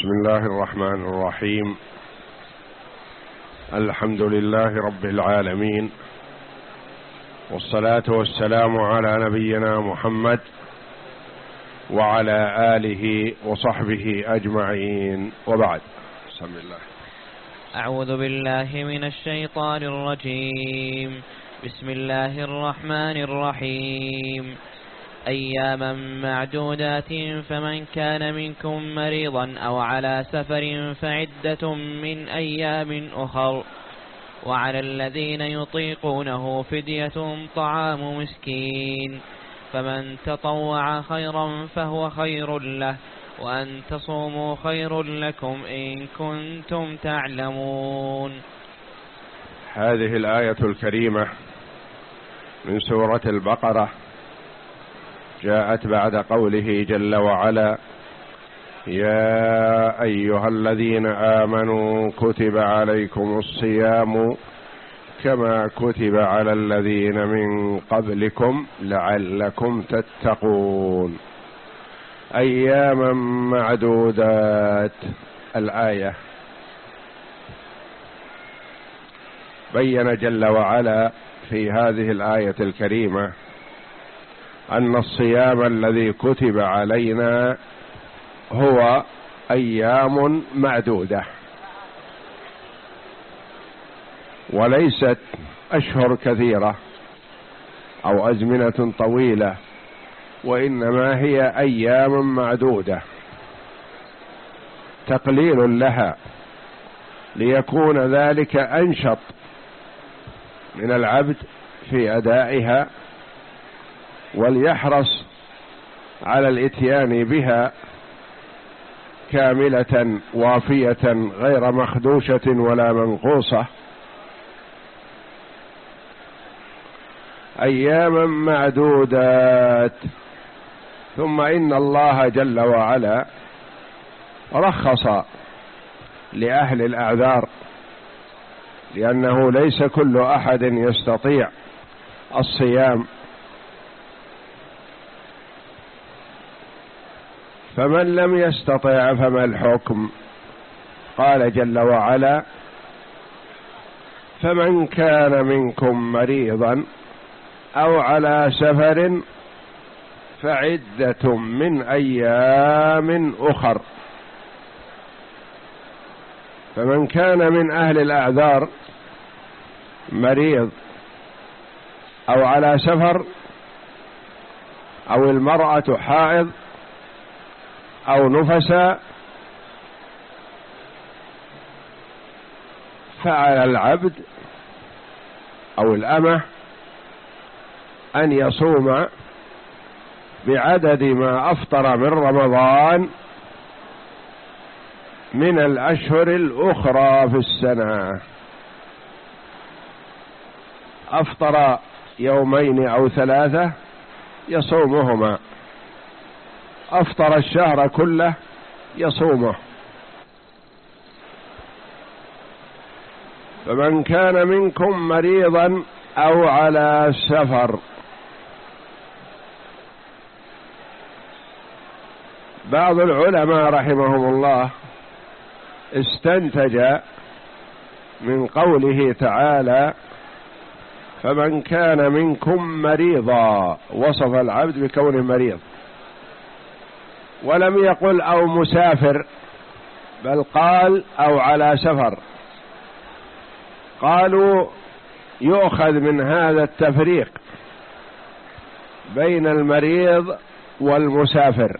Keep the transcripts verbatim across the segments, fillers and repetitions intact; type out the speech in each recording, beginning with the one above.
بسم الله الرحمن الرحيم. الحمد لله رب العالمين، والصلاة والسلام على نبينا محمد وعلى آله وصحبه أجمعين، وبعد. بسم الله. أعوذ بالله من الشيطان الرجيم. بسم الله الرحمن الرحيم. أياما معدودات، فمن كان منكم مريضا أو على سفر فعدة من أيام أخر، وعلى الذين يطيقونه فدية طعام مسكين، فمن تطوع خيرا فهو خير له، وأن تصوموا خير لكم إن كنتم تعلمون. هذه الآية الكريمة من سورة البقرة جاءت بعد قوله جل وعلا: يا أيها الذين آمنوا كتب عليكم الصيام كما كتب على الذين من قبلكم لعلكم تتقون. أياما معدودات. الآية بين جل وعلا في هذه الآية الكريمة أن الصيام الذي كتب علينا هو أيام معدودة، وليست أشهر كثيرة أو أزمنة طويلة، وإنما هي أيام معدودة، تقليل لها ليكون ذلك أنشط من العبد في أدائها، وليحرص على الإتيان بها كاملة وافية غير مخدوشة ولا منقوصة. أياما معدودات. ثم إن الله جل وعلا رخص لأهل الأعذار، لأنه ليس كل أحد يستطيع الصيام، فمن لم يستطع فما الحكم؟ قال جل وعلا: فمن كان منكم مريضا أو على سفر فعدة من أيام أخر. فمن كان من أهل الأعذار مريض أو على سفر، أو المرأة حائض أو نفسا، فعلى العبد أو الأمة أن يصوم بعدد ما أفطر من رمضان من الأشهر الأخرى في السنة. أفطر يومين أو ثلاثة يصومهما، أفطر الشهر كله يصومه. فمن كان منكم مريضا أو على سفر. بعض العلماء رحمهم الله استنتج من قوله تعالى: فمن كان منكم مريضا، وصف العبد بكونه مريض، ولم يقل أو مسافر، بل قال أو على سفر. قالوا يؤخذ من هذا التفريق بين المريض والمسافر.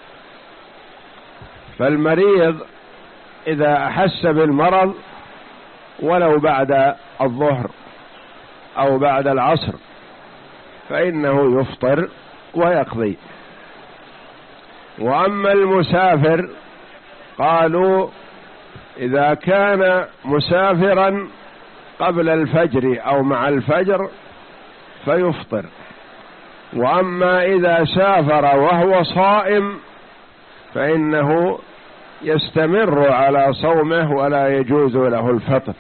فالمريض إذا أحس بالمرض ولو بعد الظهر أو بعد العصر فإنه يفطر ويقضي. وأما المسافر قالوا إذا كان مسافرا قبل الفجر أو مع الفجر فيفطر. وأما إذا سافر وهو صائم فإنه يستمر على صومه ولا يجوز له الفطر،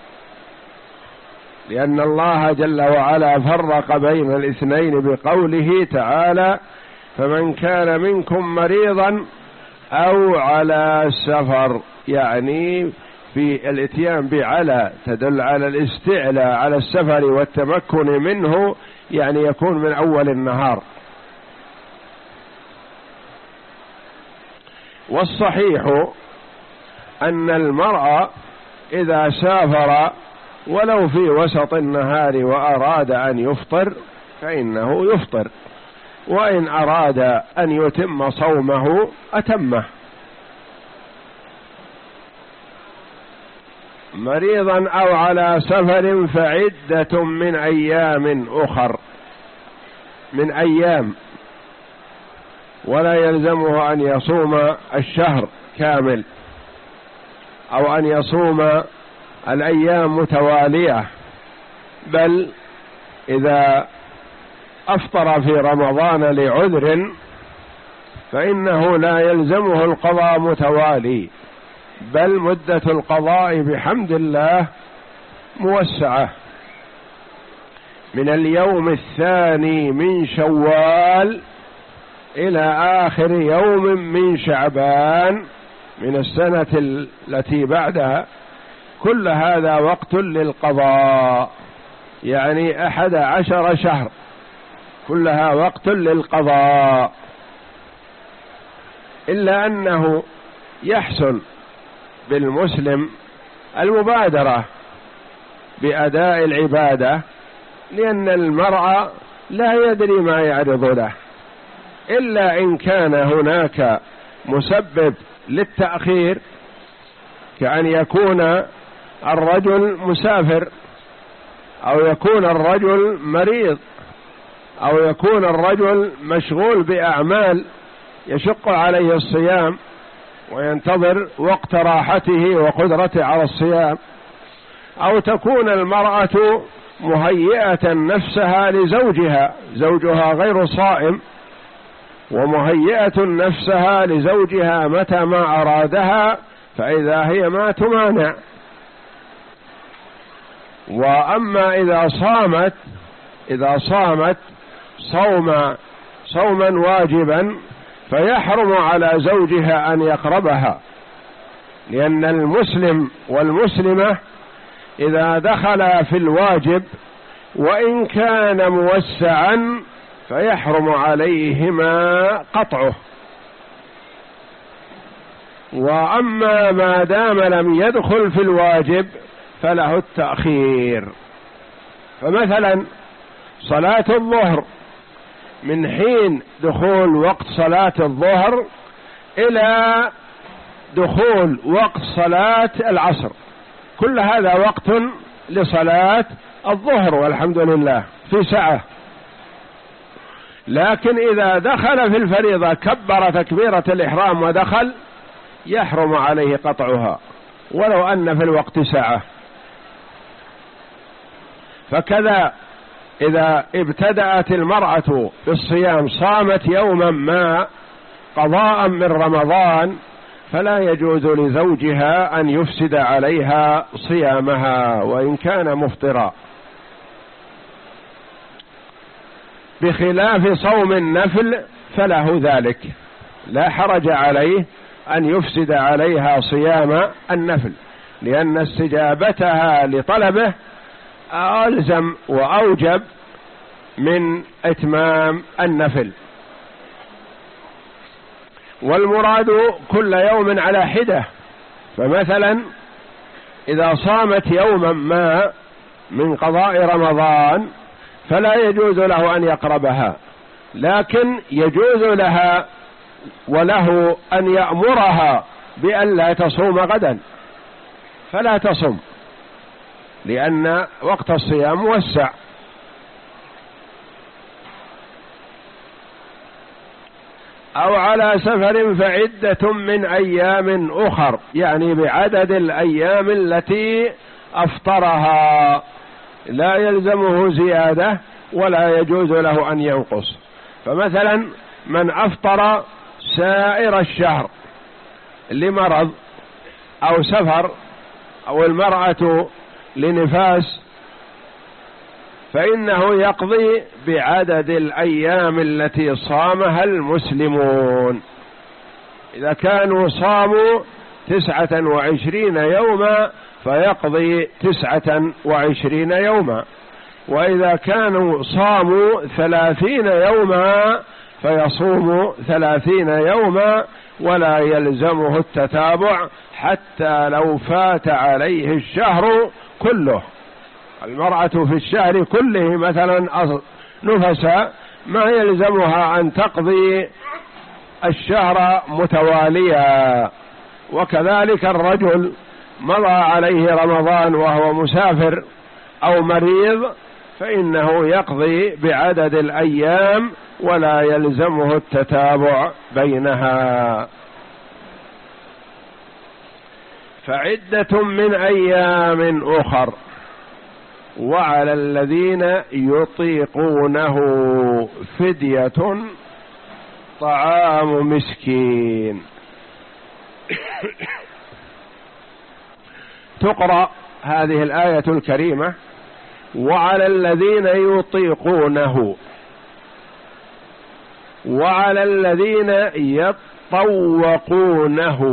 لأن الله جل وعلا فرق بين الاثنين بقوله تعالى: فمن كان منكم مريضا أو على سفر، يعني في الاتيان بعلى تدل على الاستعلاء على السفر والتمكن منه، يعني يكون من أول النهار. والصحيح أن المرء إذا سافر ولو في وسط النهار وأراد أن يفطر فإنه يفطر، وإن أراد أن يتم صومه أتمه. مريضا أو على سفر فعدة من أيام أخر، من أيام، ولا يلزمه أن يصوم الشهر كامل أو أن يصوم الأيام متوالية، بل إذا أفطر في رمضان لعذر فإنه لا يلزمه القضاء متوالي، بل مدة القضاء بحمد الله موسعة، من اليوم الثاني من شوال إلى آخر يوم من شعبان من السنة التي بعدها، كل هذا وقت للقضاء، يعني أحد عشر شهر كلها وقت للقضاء. إلا أنه يحسن بالمسلم المبادرة بأداء العبادة، لأن المرء لا يدري ما يعرض له، إلا إن كان هناك مسبب للتأخير، كأن يكون الرجل مسافر، أو يكون الرجل مريض، أو يكون الرجل مشغول بأعمال يشق عليه الصيام وينتظر وقت راحته وقدرته على الصيام، أو تكون المرأة مهيئة نفسها لزوجها، زوجها غير صائم، ومهيئة نفسها لزوجها متى ما أرادها، فإذا هي ما تمانع. وأما إذا صامت إذا صامت صوم صوما واجبا فيحرم على زوجها أن يقربها، لأن المسلم والمسلمة إذا دخل في الواجب وإن كان موسعا فيحرم عليهما قطعه. وأما ما دام لم يدخل في الواجب فله التأخير. فمثلا صلاة الظهر من حين دخول وقت صلاة الظهر إلى دخول وقت صلاة العصر، كل هذا وقت لصلاة الظهر والحمد لله في ساعة. لكن إذا دخل في الفريضة كبر تكبيرة الإحرام ودخل يحرم عليه قطعها ولو أن في الوقت ساعة. فكذا إذا ابتدأت المرأة بالصيام صامت يوما ما قضاء من رمضان فلا يجوز لزوجها أن يفسد عليها صيامها وإن كان مفطرا، بخلاف صوم النفل فله ذلك، لا حرج عليه أن يفسد عليها صيام النفل، لأن استجابتها لطلبه ألزم وأوجب من إتمام النفل. والمراد كل يوم على حدة، فمثلا إذا صامت يوما ما من قضاء رمضان فلا يجوز له أن يقربها، لكن يجوز لها وله أن يأمرها بأن لا تصوم غدا فلا تصوم، لأن وقت الصيام موسع. أو على سفر فعدة من أيام أخر، يعني بعدد الأيام التي أفطرها، لا يلزمه زيادة ولا يجوز له أن ينقص. فمثلا من أفطر سائر الشهر لمرض أو سفر، أو المرأة لنفاس، فإنه يقضي بعدد الأيام التي صامها المسلمون. إذا كانوا صاموا تسعة وعشرين يوما فيقضي تسعة وعشرين يوما، وإذا كانوا صاموا ثلاثين يوما فيصوم ثلاثين يوما، ولا يلزمه التتابع حتى لو فات عليه الشهر كله. المرأة في الشهر كله مثلا نفسا ما يلزمها أن تقضي الشهر متواليا، وكذلك الرجل مضى عليه رمضان وهو مسافر أو مريض فإنه يقضي بعدد الأيام ولا يلزمه التتابع بينها. فعدة من أيام أخر. وعلى الذين يطيقونه فدية طعام مسكين. تقرأ هذه الآية الكريمة وعلى الذين يطيقونه وعلى الذين يطوقونه،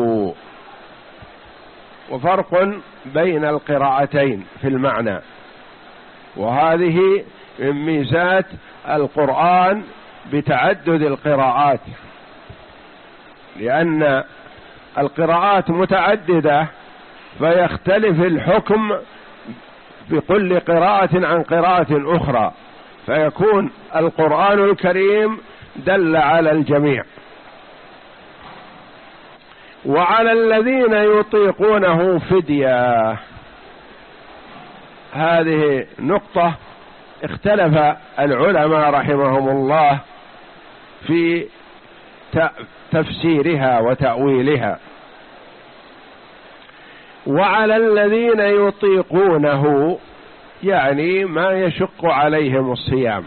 وفرق بين القراءتين في المعنى، وهذه من ميزات القرآن بتعدد القراءات، لأن القراءات متعددة فيختلف الحكم بكل قراءة عن قراءة أخرى، فيكون القرآن الكريم دل على الجميع. وعلى الذين يطيقونه فدية، هذه نقطة اختلف العلماء رحمهم الله في تفسيرها وتأويلها. وعلى الذين يطيقونه يعني ما يشق عليهم الصيام،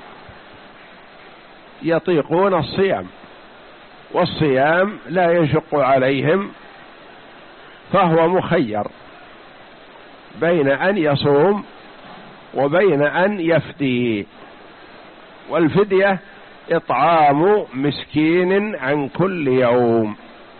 يطيقون الصيام، والصيام لا يشق عليهم، فهو مخير بين أن يصوم وبين أن يفدي. والفدية إطعام مسكين عن كل يوم.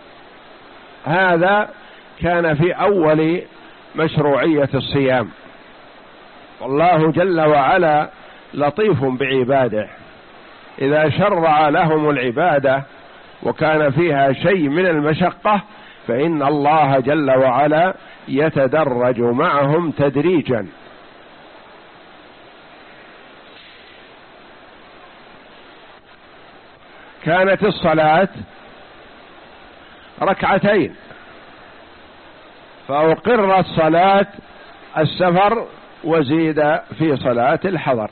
هذا كان في أول مشروعية الصيام، والله جل وعلا لطيف بعباده، إذا شرع لهم العبادة وكان فيها شيء من المشقة فإن الله جل وعلا يتدرج معهم تدريجا. كانت الصلاة ركعتين، فأقرت صلاة السفر وزيد في صلاة الحضر.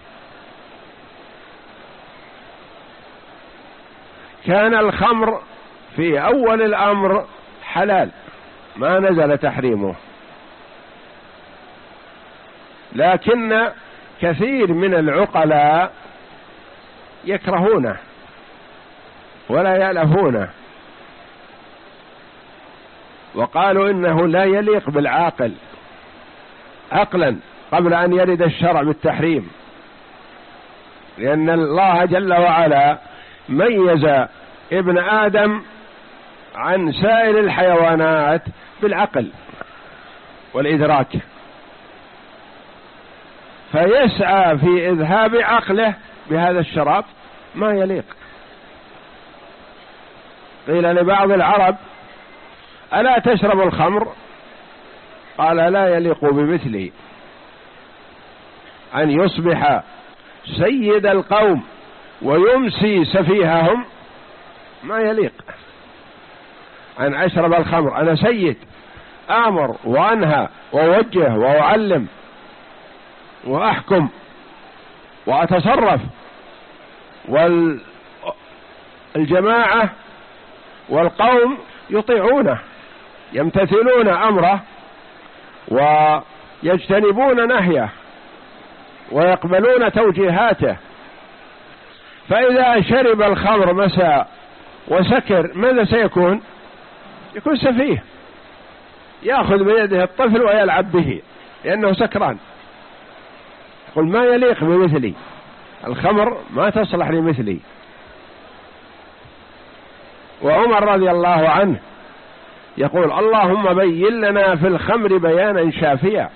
كان الخمر في أول الأمر حلال، ما نزل تحريمه، لكن كثير من العقلاء يكرهونه ولا يألفونه، وقالوا إنه لا يليق بالعاقل عقلا قبل أن يرد الشرع بالتحريم، لأن الله جل وعلا ميز ابن آدم عن سائر الحيوانات بالعقل والإدراك، فيسعى في إذهاب عقله بهذا الشراب ما يليق. قيل لبعض العرب ألا تشرب الخمر؟ قال لا يليق بمثلي أن يصبح سيد القوم ويمسي سفيههم، ما يليق أن أشرب الخمر، أنا سيد آمر وأنهى وأوجه وأعلم وأحكم وأتصرف، والجماعة والقوم يطيعونه يمتثلون أمره ويجتنبون نهيه ويقبلون توجيهاته. فإذا شرب الخمر مساء وسكر ماذا سيكون؟ يكون سفيه، يأخذ بيده الطفل ويلعب به لأنه سكران. يقول ما يليق بمثلي، الخمر ما تصلح لمثلي. وعمر رضي الله عنه يقول اللهم بين لنا في الخمر بيانا شافيا.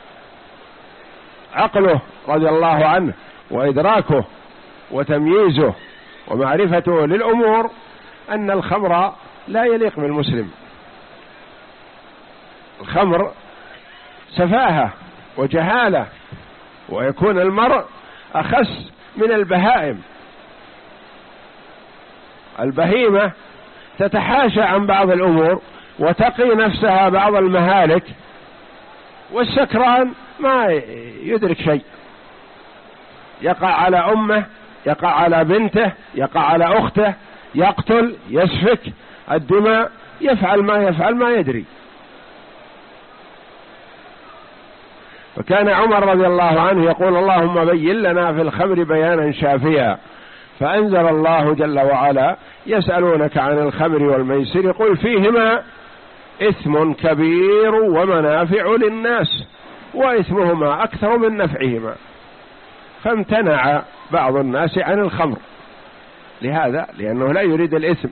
عقله رضي الله عنه وإدراكه وتمييزه ومعرفته للأمور أن الخمر لا يليق بالمسلم. الخمر سفاهة وجهالة، ويكون المرء أخس من البهائم. البهيمة تتحاشى عن بعض الأمور وتقي نفسها بعض المهالك، والسكران ما يدرك شيء، يقع على أمه، يقع على بنته، يقع على أخته، يقتل، يسفك الدماء، يفعل ما يفعل ما يدري. فكان عمر رضي الله عنه يقول اللهم بين لنا في الخمر بيانا شافيا، فأنزل الله جل وعلا يسألونك عن الخمر والميسر قل فيهما إثم كبير ومنافع للناس وإثمهما أكثر من نفعهما، فامتنع بعض الناس عن الخمر لهذا، لأنه لا يريد الإثم.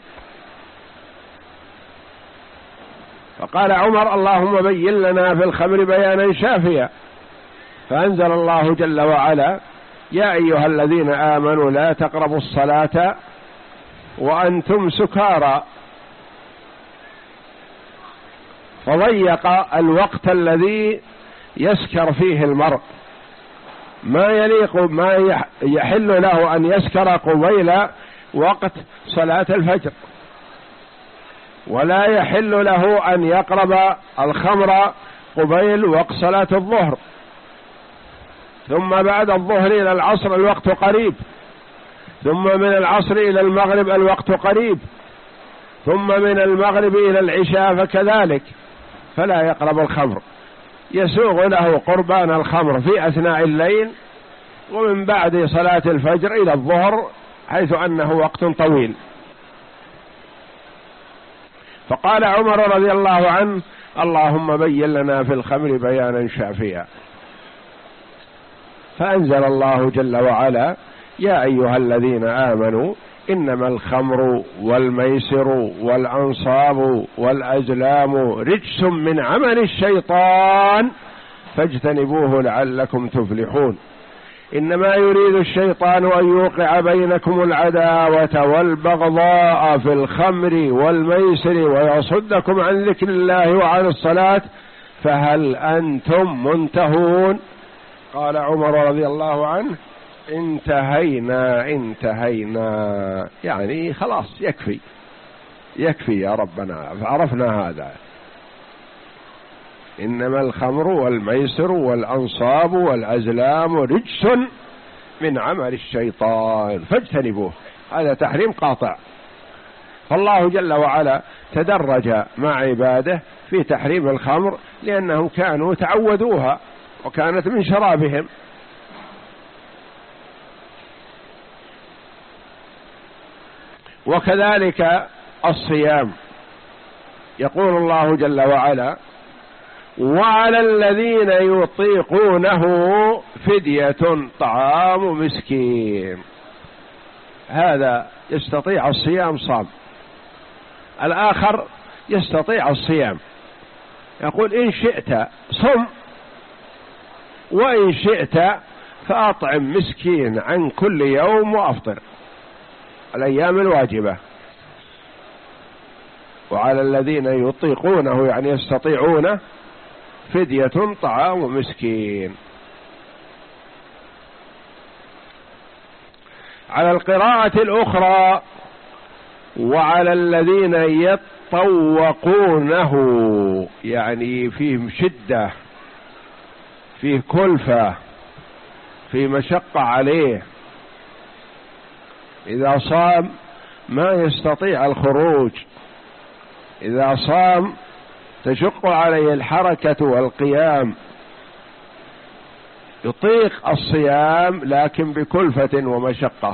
فقال عمر اللهم بين لنا في الخمر بيانا شافيا، فأنزل الله جل وعلا يا أيها الذين آمنوا لا تقربوا الصلاة وأنتم سكارى، فضيق الوقت الذي يسكر فيه المرء، ما يليق ما يحل له أن يسكر قبيل وقت صلاة الفجر، ولا يحل له أن يقرب الخمر قبيل وقت صلاة الظهر، ثم بعد الظهر إلى العصر الوقت قريب، ثم من العصر إلى المغرب الوقت قريب، ثم من المغرب إلى العشاء فكذلك، فلا يقرب الخمر، يسوغ له قربان الخمر في أثناء الليل ومن بعد صلاة الفجر إلى الظهر حيث أنه وقت طويل. فقال عمر رضي الله عنه اللهم بين لنا في الخمر بيانا شافيا، فأنزل الله جل وعلا يا أيها الذين آمنوا إنما الخمر والميسر والأنصاب والأزلام رجس من عمل الشيطان فاجتنبوه لعلكم تفلحون. إنما يريد الشيطان أن يوقع بينكم العداوة والبغضاء في الخمر والميسر ويصدكم عن ذكر الله وعن الصلاة فهل أنتم منتهون؟ قال عمر رضي الله عنه انتهينا انتهينا، يعني خلاص يكفي يكفي يا ربنا، عرفنا هذا. إنما الخمر والميسر والأنصاب والأزلام رجس من عمل الشيطان فاجتنبوه، هذا تحريم قاطع. فالله جل وعلا تدرج مع عباده في تحريم الخمر لأنهم كانوا تعودوها وكانت من شرابهم. وكذلك الصيام، يقول الله جل وعلا وعلى الذين يطيقونه فدية طعام مسكين، هذا يستطيع الصيام صام، الآخر يستطيع الصيام، يقول إن شئت صم وإن شئت فأطعم مسكين عن كل يوم وأفطر الأيام الواجبة. وعلى الذين يطيقونه يعني يستطيعونه فدية طعام مسكين. على القراءة الأخرى وعلى الذين يطوقونه، يعني فيهم شدة، فيه كلفة، في مشقة عليه، إذا صام ما يستطيع الخروج، إذا صام تشق عليه الحركة والقيام، يطيق الصيام لكن بكلفة ومشقة،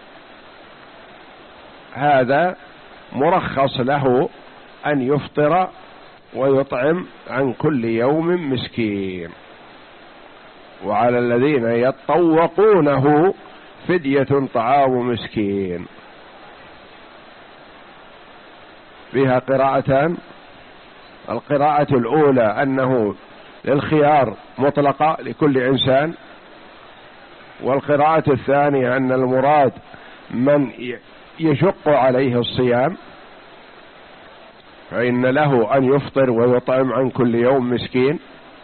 هذا مرخص له أن يفطر ويطعم عن كل يوم مسكين. وعلى الذين يطوقونه فدية طعام مسكين. فيها قراءتان. القراءة الأولى أنه للخيار مطلقة لكل إنسان، والقراءة الثانية أن المراد من يشق عليه الصيام فإن له أن يفطر ويطعم عن كل يوم مسكين.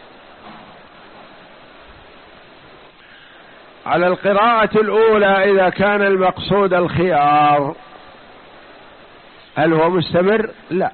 على القراءة الأولى إذا كان المقصود الخيار هل هو مستمر؟ لا،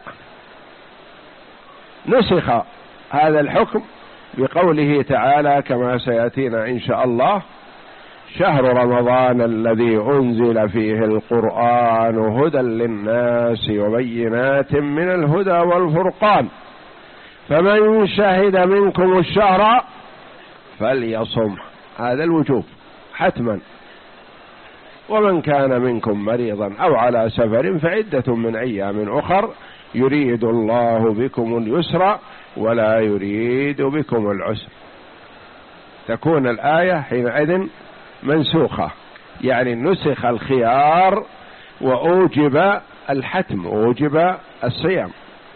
نسخ هذا الحكم بقوله تعالى كما سيأتينا إن شاء الله: شهر رمضان الذي أنزل فيه القرآن هدى للناس وبينات من الهدى والفرقان فمن شهد منكم الشهر فليصم. هذا الوجوب حتما. ومن كان منكم مريضا أو على سفر فعدة من أيام أخر يريد الله بكم اليسر ولا يريد بكم العسر. تكون الآية حينئذ منسوخة، يعني نسخ الخيار وأوجب الحتم، أوجب الصيام.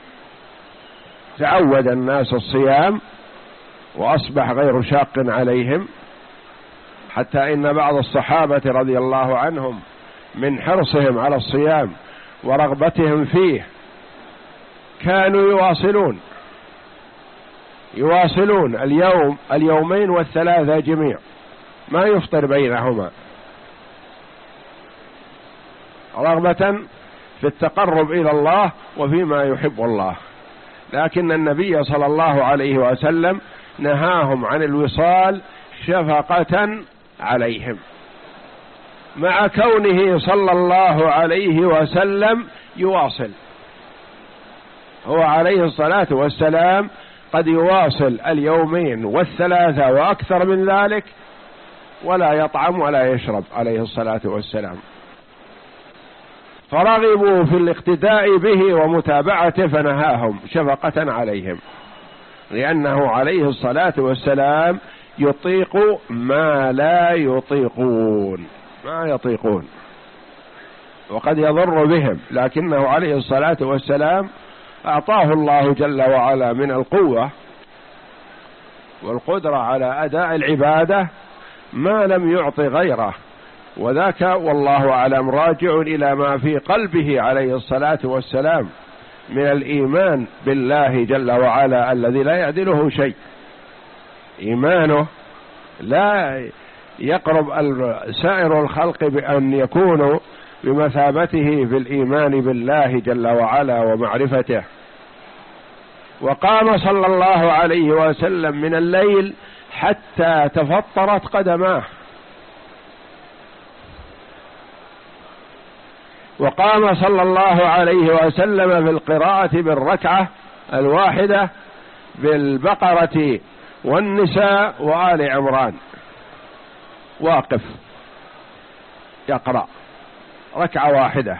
تعود الناس الصيام وأصبح غير شاق عليهم، حتى إن بعض الصحابة رضي الله عنهم من حرصهم على الصيام ورغبتهم فيه كانوا يواصلون يواصلون اليوم اليومين والثلاثة جميع، ما يفطر بينهما، رغبة في التقرب إلى الله وفيما يحب الله. لكن النبي صلى الله عليه وسلم نهاهم عن الوصال شفقة عليهم، مع كونه صلى الله عليه وسلم يواصل. هو عليه الصلاة والسلام قد يواصل اليومين والثلاثة وأكثر من ذلك ولا يطعم ولا يشرب عليه الصلاة والسلام، فرغبوا في الاقتداء به ومتابعته فنهاهم شفقة عليهم، لأنه عليه الصلاة والسلام يطيق ما لا يطيقون، ما يطيقون وقد يضر بهم، لكنه عليه الصلاة والسلام أعطاه الله جل وعلا من القوة والقدرة على أداء العبادة ما لم يعط غيره، وذاك والله أعلم راجع إلى ما في قلبه عليه الصلاة والسلام من الإيمان بالله جل وعلا الذي لا يعدله شيء. إيمانه لا يقرب سائر الخلق بأن يكونوا بمثابته في الإيمان بالله جل وعلا ومعرفته. وقام صلى الله عليه وسلم من الليل حتى تفطرت قدماه، وقام صلى الله عليه وسلم في القراءة بالركعة الواحدة بالبقرة والنساء وآل عمران، واقف يقرأ ركعة واحدة.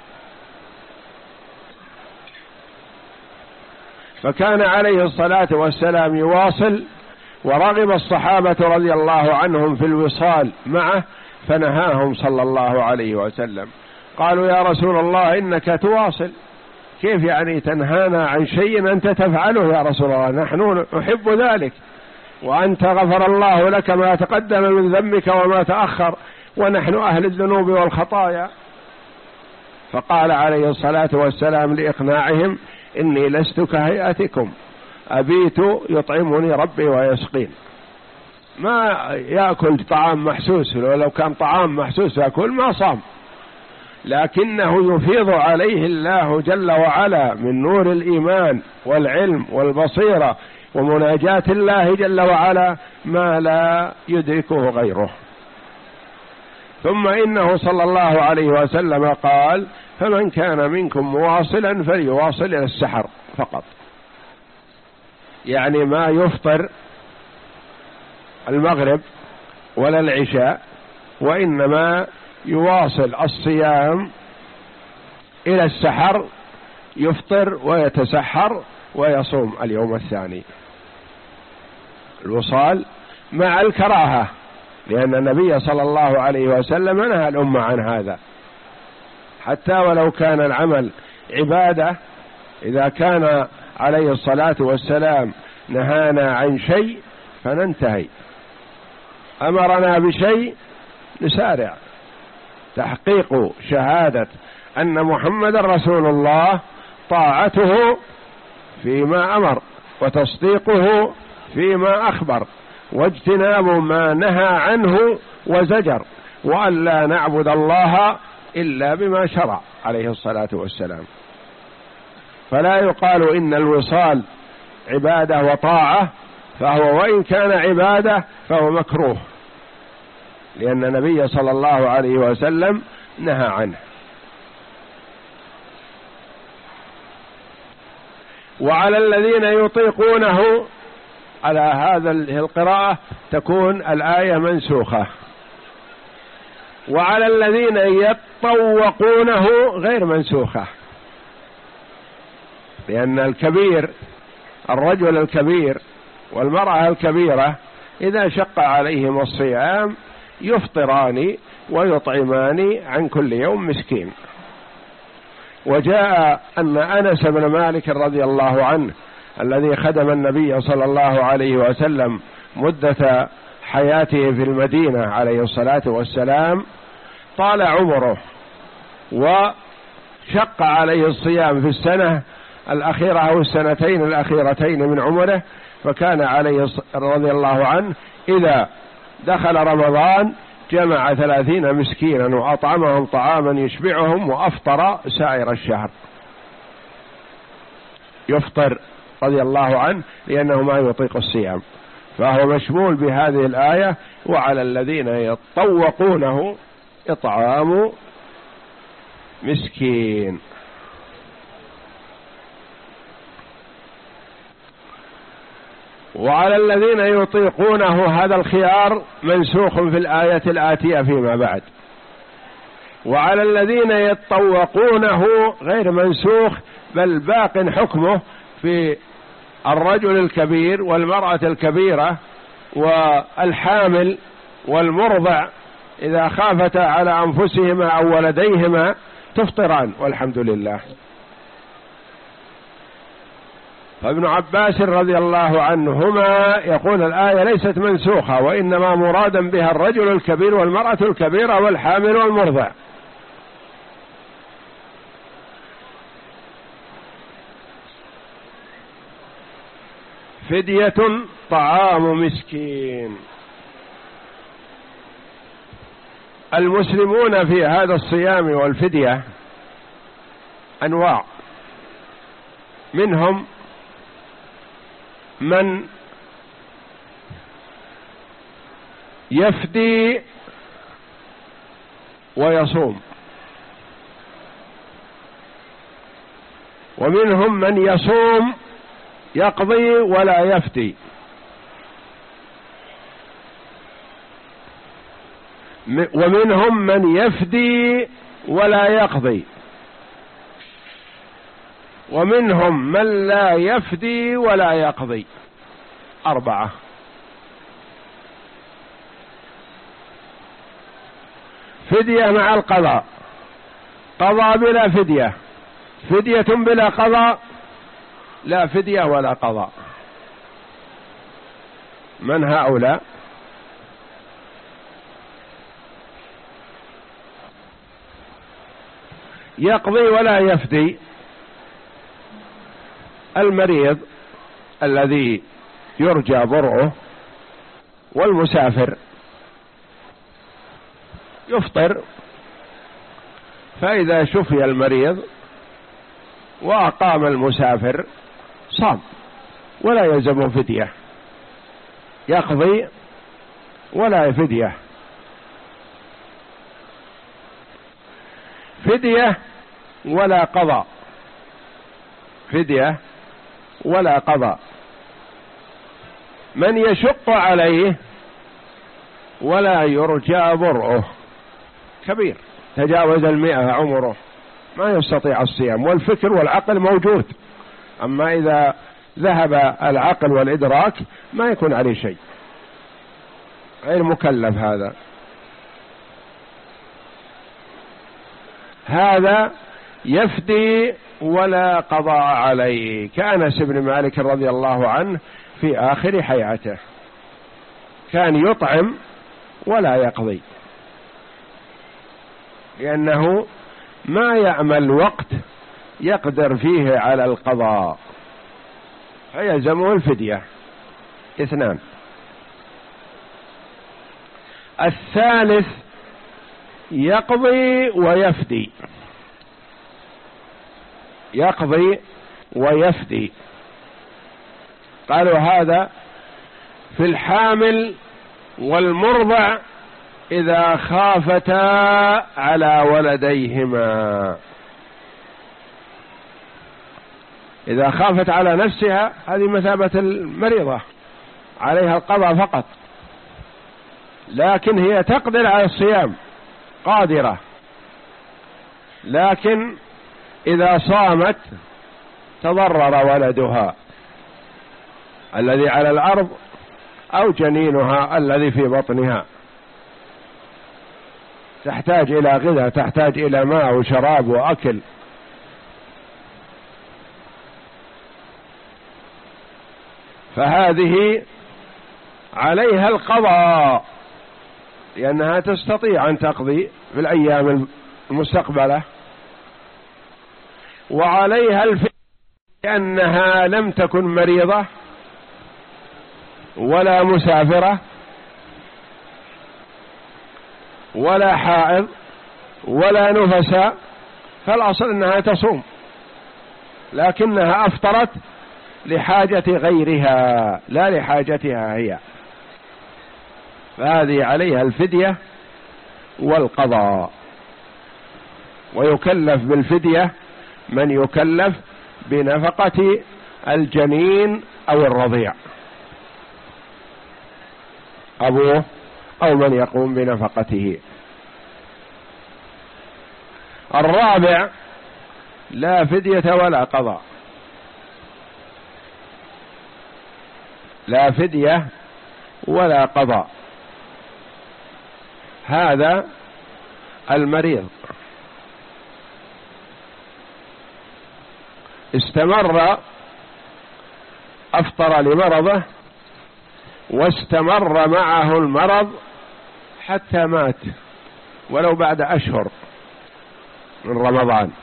فكان عليه الصلاة والسلام يواصل، ورغب الصحابة رضي الله عنهم في الوصال معه فنهاهم صلى الله عليه وسلم. قالوا يا رسول الله إنك تواصل، كيف يعني تنهانا عن شيء أنت تفعله يا رسول الله؟ نحن نحب ذلك، وأنت غفر الله لك ما تقدم من ذنبك وما تأخر، ونحن أهل الذنوب والخطايا. فقال عليه الصلاة والسلام لإقناعهم: إني لست كهيئتكم، أبيت يطعمني ربي ويسقين. ما يأكل طعام محسوس، ولو كان طعام محسوس يأكل ما صام، لكنه يفيض عليه الله جل وعلا من نور الإيمان والعلم والبصيرة ومناجاة الله جل وعلا ما لا يدركه غيره. ثم إنه صلى الله عليه وسلم قال: فمن كان منكم مواصلا فليواصل إلى السحر فقط، يعني ما يفطر المغرب ولا العشاء، وإنما يواصل الصيام إلى السحر، يفطر ويتسحر ويصوم اليوم الثاني. الوصال مع الكراهة، لأن النبي صلى الله عليه وسلم نهى الأمة عن هذا، حتى ولو كان العمل عبادة، إذا كان عليه الصلاة والسلام نهانا عن شيء فننتهي، أمرنا بشيء نسارع. تحقيق شهادة أن محمد رسول الله طاعته فيما أمر وتصديقه فيما أخبر واجتناب ما نهى عنه وزجر، وأن لا نعبد الله إلا بما شرع عليه الصلاة والسلام. فلا يقال إن الوصال عبادة وطاعة، فهو وإن كان عبادة فهو مكروه، لأن النبي صلى الله عليه وسلم نهى عنه. وعلى الذين يطيقونه، على هذا القراءة تكون الآية منسوخة. وعلى الذين يطوقونه غير منسوخة، لأن الكبير، الرجل الكبير والمرأة الكبيرة إذا شق عليهم الصيام يفطران ويطعمان عن كل يوم مسكين. وجاء أن أنس بن مالك رضي الله عنه الذي خدم النبي صلى الله عليه وسلم مدة حياته في المدينة عليه الصلاة والسلام طال عمره وشق عليه الصيام في السنة الأخيرة أو السنتين الأخيرتين من عمره، فكان عليه رضي الله عنه إذا دخل رمضان جمع ثلاثين مسكينا وأطعمهم طعاما يشبعهم وأفطر سائر الشهر. يفطر رضي الله عنه لأنه ما يطيق الصيام، فهو مشمول بهذه الآية. وعلى الذين يطوقونه إطعام مسكين. وعلى الذين يطيقونه هذا الخيار منسوخ في الآية الآتية فيما بعد. وعلى الذين يطوقونه غير منسوخ، بل باق حكمه في الرجل الكبير والمرأة الكبيرة والحامل والمرضع، إذا خافتا على أنفسهما أو ولديهما تفطران والحمد لله. فابن عباس رضي الله عنهما يقول الآية ليست منسوخة، وإنما مرادا بها الرجل الكبير والمرأة الكبيرة والحامل والمرضع. فدية طعام مسكين. المسلمون في هذا الصيام والفدية أنواع، منهم من يفدي ويصوم، ومنهم من يصوم يقضي ولا يفدي، ومنهم من يفدي ولا يقضي، ومنهم من لا يفدي ولا يقضي. أربعة. فدية مع القضاء، قضاء بلا فدية، فدية بلا قضاء، لا فدية ولا قضاء. من هؤلاء؟ يقضي ولا يفدي المريض الذي يرجى برؤه، والمسافر يفطر، فإذا شفي المريض وأقام المسافر صام ولا يلزم فدية، يقضي ولا فدية. فدية ولا قضاء، فدية ولا قضاء. من يشق عليه ولا يرجى برؤه، كبير تجاوز المئة عمره ما يستطيع الصيام، والفكر والعقل موجود، أما إذا ذهب العقل والإدراك ما يكون عليه شيء، غير مكلف. هذا هذا يفدي ولا قضاء عليه، كأنس بن مالك رضي الله عنه في آخر حياته كان يطعم ولا يقضي، لأنه ما يعمل وقت يقدر فيه على القضاء، فيلزمه الفدية. اثنان. الثالث يقضي ويفدي، يقضي ويفدي. قالوا هذا في الحامل والمرضع إذا خافتا على ولديهما، إذا خافت على نفسها هذه مثابة المريضة عليها القضاء فقط، لكن هي تقدر على الصيام قادرة، لكن إذا صامت تضرر ولدها الذي على الأرض أو جنينها الذي في بطنها، تحتاج إلى غذاء، تحتاج إلى ماء وشراب وأكل. فهذه عليها القضاء لأنها تستطيع أن تقضي في الأيام المستقبلة، وعليها الفدية لأنها لم تكن مريضة ولا مسافرة ولا حائض ولا نفساء، فالأصل أنها تصوم، لكنها أفطرت لحاجة غيرها لا لحاجتها هي، فهذه عليها الفدية والقضاء. ويكلف بالفدية من يكلف بنفقة الجنين أو الرضيع، أبوه أو من يقوم بنفقته. الرابع لا فدية ولا قضاء، لا فدية ولا قضاء. هذا المريض استمر أفطر لمرضه واستمر معه المرض حتى مات ولو بعد أشهر من رمضان،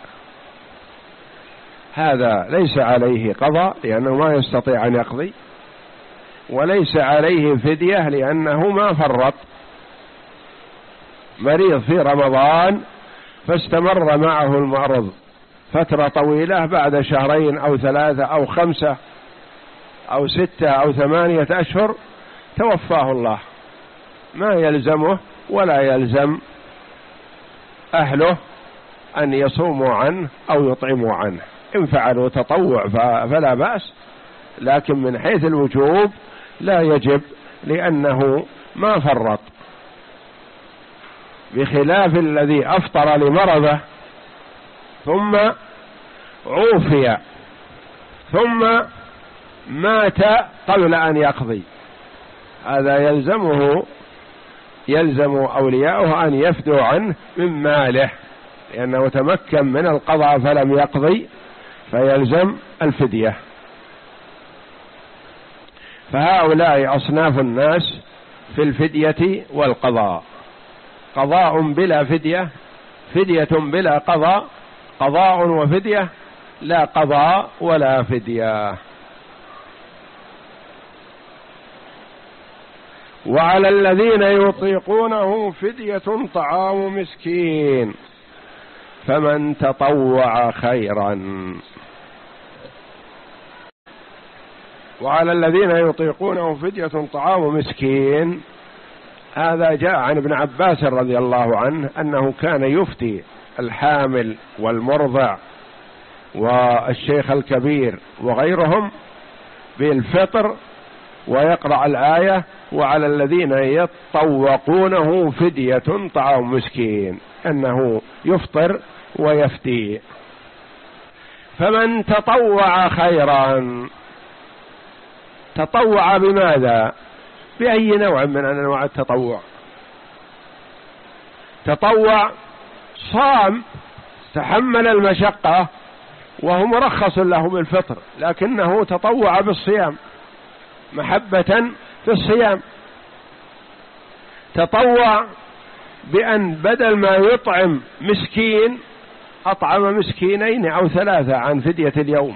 هذا ليس عليه قضاء لأنه ما يستطيع أن يقضي، وليس عليه فدية لأنه ما فرط. مريض في رمضان فاستمر معه المرض فترة طويلة، بعد شهرين أو ثلاثة أو خمسة أو ستة أو ثمانية أشهر توفاه الله، ما يلزمه ولا يلزم أهله أن يصوموا عنه أو يطعموا عنه. إن فعلوا تطوع فلا بأس، لكن من حيث الوجوب لا يجب لأنه ما فرط، بخلاف الذي أفطر لمرضه ثم عوفي ثم مات قبل أن يقضي، هذا يلزمه يلزم أولياؤه أن يفدوا عنه من ماله لأنه تمكن من القضاء فلم يقضي، فيلزم الفدية. فهؤلاء أصناف الناس في الفدية والقضاء: قضاء بلا فدية، فدية بلا قضاء، قضاء وفدية، لا قضاء ولا فدية. وعلى الذين يطيقونه فدية طعام مسكين فمن تطوع خيرا. وعلى الذين يطيقونه فدية طعام مسكين، هذا جاء عن ابن عباس رضي الله عنه أنه كان يفتي الحامل والمرضع والشيخ الكبير وغيرهم بالفطر، ويقرأ الآية: وعلى الذين يطوقونه فدية طعام مسكين، أنه يفطر ويفتي. فمن تطوع خيرا، تطوع بماذا؟ بأي نوع من أنواع التطوع؟ تطوع صام تحمل المشقة وهو مرخص له بالفطر، لكنه تطوع بالصيام محبة في الصيام، تطوع بأن بدل ما يطعم مسكين أطعم مسكينين أو ثلاثة عن فدية اليوم.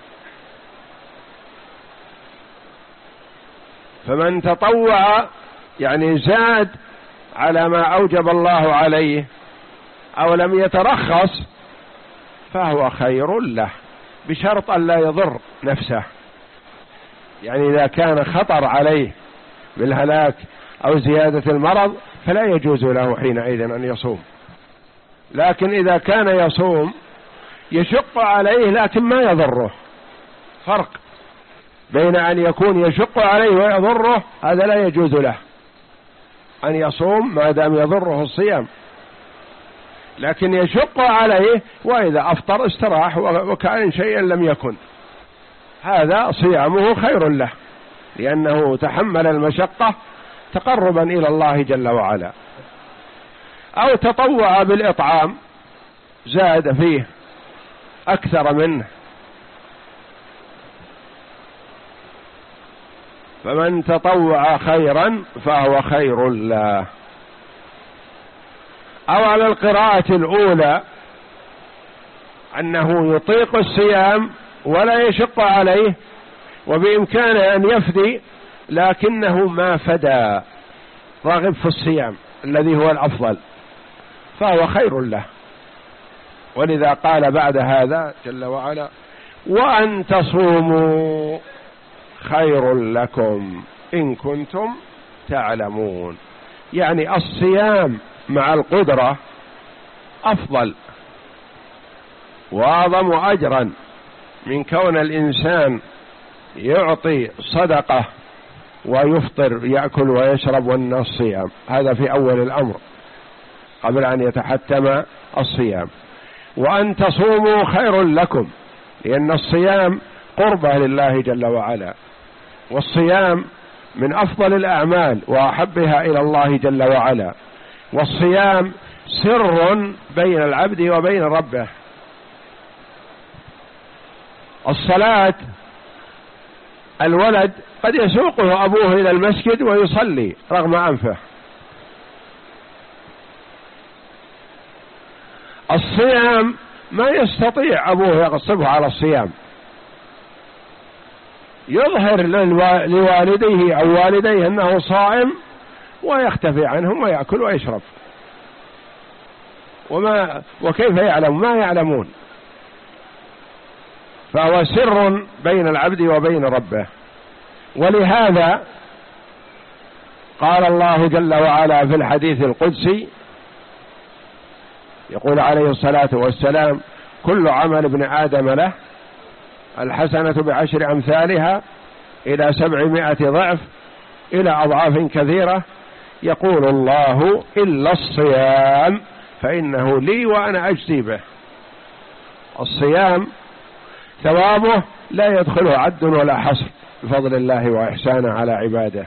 فمن تطوع يعني زاد على ما أوجب الله عليه أو لم يترخص فهو خير له، بشرط أن لا يضر نفسه. يعني إذا كان خطر عليه بالهلاك أو زيادة المرض فلا يجوز له حينئذ أن يصوم. لكن إذا كان يصوم يشق عليه لكن ما يضره، فرق بين أن يكون يشق عليه ويضره، هذا لا يجوز له أن يصوم ما دام يضره الصيام، لكن يشق عليه وإذا أفطر استراح وكأن شيئا لم يكن، هذا صيامه خير له لأنه تحمل المشقة تقربا إلى الله جل وعلا. أو تطوع بالإطعام زاد فيه أكثر منه، فمن تطوع خيرا فهو خير له. أو على القراءة الأولى أنه يطيق الصيام ولا يشق عليه وبإمكانه أن يفدي لكنه ما فدى، راغب في الصيام الذي هو الأفضل، فهو خير له. ولذا قال بعد هذا جل وعلا: وأن تصوموا خير لكم إن كنتم تعلمون. يعني الصيام مع القدرة أفضل وأعظم أجرا من كون الإنسان يعطي صدقة ويفطر يأكل ويشرب والناس صيام. هذا في أول الأمر قبل أن يتحتم الصيام. وأن تصوموا خير لكم، لأن الصيام قربة لله جل وعلا، والصيام من أفضل الأعمال وأحبها إلى الله جل وعلا، والصيام سر بين العبد وبين ربه. الصلاة الولد قد يسوقه أبوه إلى المسجد ويصلي رغم أنفه، الصيام ما يستطيع أبوه يغصبه على الصيام، يظهر لوالديه أو والديه أنه صائم ويختفي عنهم ويأكل ويشرب، وما وكيف يعلم؟ ما يعلمون. فهو سر بين العبد وبين ربه. ولهذا قال الله جل وعلا في الحديث القدسي، يقول عليه الصلاة والسلام: كل عمل ابن آدم له، الحسنة بعشر أمثالها إلى سبعمائة ضعف إلى أضعاف كثيرة، يقول الله: إلا الصيام فإنه لي وأنا أجزي به. الصيام ثوابه لا يدخله عد ولا حصر بفضل الله وإحسانه على عباده.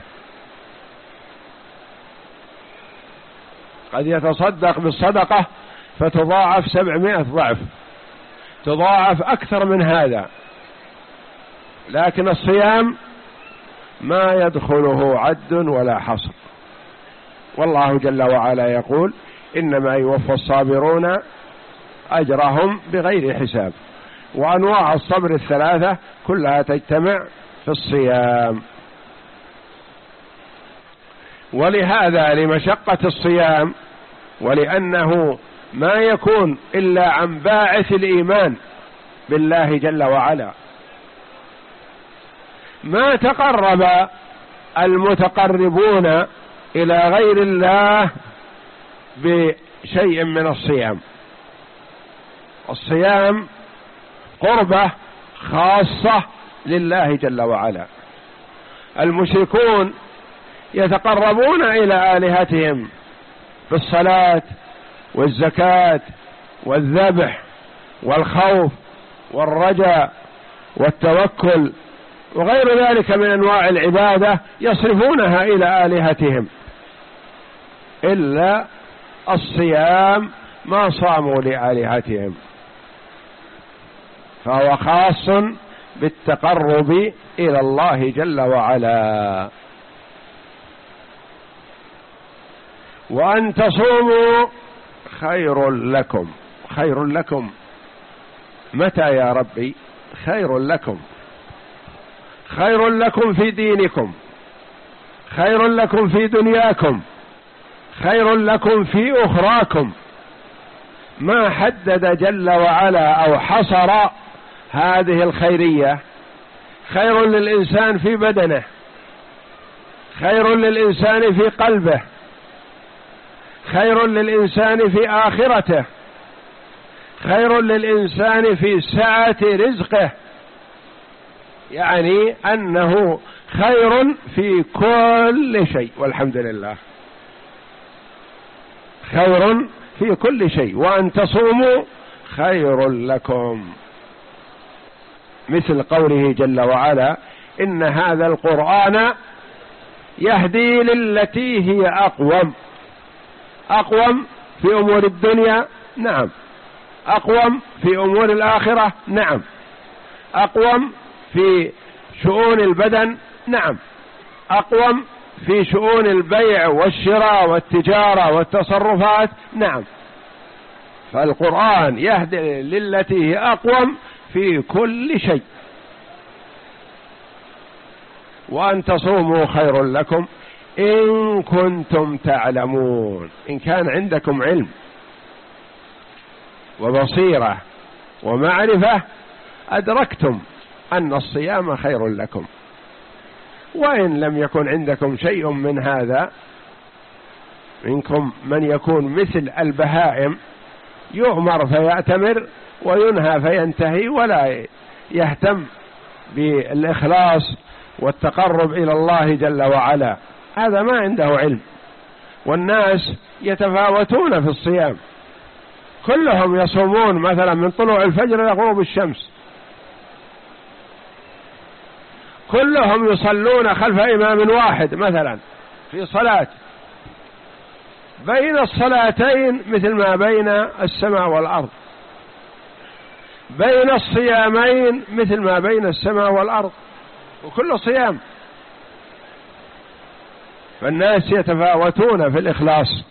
قد يتصدق بالصدقة فتضاعف سبعمائة ضعف، تضاعف أكثر من هذا، لكن الصيام ما يدخله عد ولا حصر. والله جل وعلا يقول: إنما يوفى الصابرون أجرهم بغير حساب. وأنواع الصبر الثلاثة كلها تجتمع في الصيام. ولهذا لمشقة الصيام ولأنه ما يكون إلا عن باعث الإيمان بالله جل وعلا، ما تقرب المتقربون إلى غير الله بشيء من الصيام. الصيام قربة خاصة لله جل وعلا. المشركون يتقربون إلى آلهتهم بالصلاة والزكاة والذبح والخوف والرجاء والتوكل وغير ذلك من أنواع العبادة، يصرفونها إلى آلهتهم، إلا الصيام ما صاموا لآلهتهم، فهو خاص بالتقرب إلى الله جل وعلا. وأن تصوموا خير لكم. خير لكم متى يا ربي؟ خير لكم، خير لكم في دينكم، خير لكم في دنياكم، خير لكم في أخراكم. ما حدد جل وعلا أو حصر هذه الخيرية. خير للإنسان في بدنه، خير للإنسان في قلبه، خير للإنسان في آخرته، خير للإنسان في سعة رزقه، يعني أنه خير في كل شيء، والحمد لله خير في كل شيء. وأن تصوموا خير لكم، مثل قوله جل وعلا: إن هذا القرآن يهدي للتي هي أقوم. أقوم في أمور الدنيا، نعم. أقوم في أمور الآخرة، نعم. أقوم في شؤون البدن، نعم. أقوم في شؤون البيع والشراء والتجارة والتصرفات، نعم. فالقرآن يهدي للتي هي أقوم في كل شيء. وأن تصوموا خير لكم إن كنتم تعلمون. إن كان عندكم علم وبصيرة ومعرفة أدركتم أن الصيام خير لكم. وإن لم يكن عندكم شيء من هذا، منكم من يكون مثل البهائم يؤمر فيأتمر وينهى فينتهي ولا يهتم بالإخلاص والتقرب إلى الله جل وعلا، هذا ما عنده علم. والناس يتفاوتون في الصيام، كلهم يصومون مثلا من طلوع الفجر إلى غروب الشمس، كلهم يصلون خلف إمام واحد مثلا في صلاة، بين الصلاتين مثل ما بين السماء والأرض، بين الصيامين مثل ما بين السماء والأرض، وكل صيام. فالناس يتفاوتون في الإخلاص،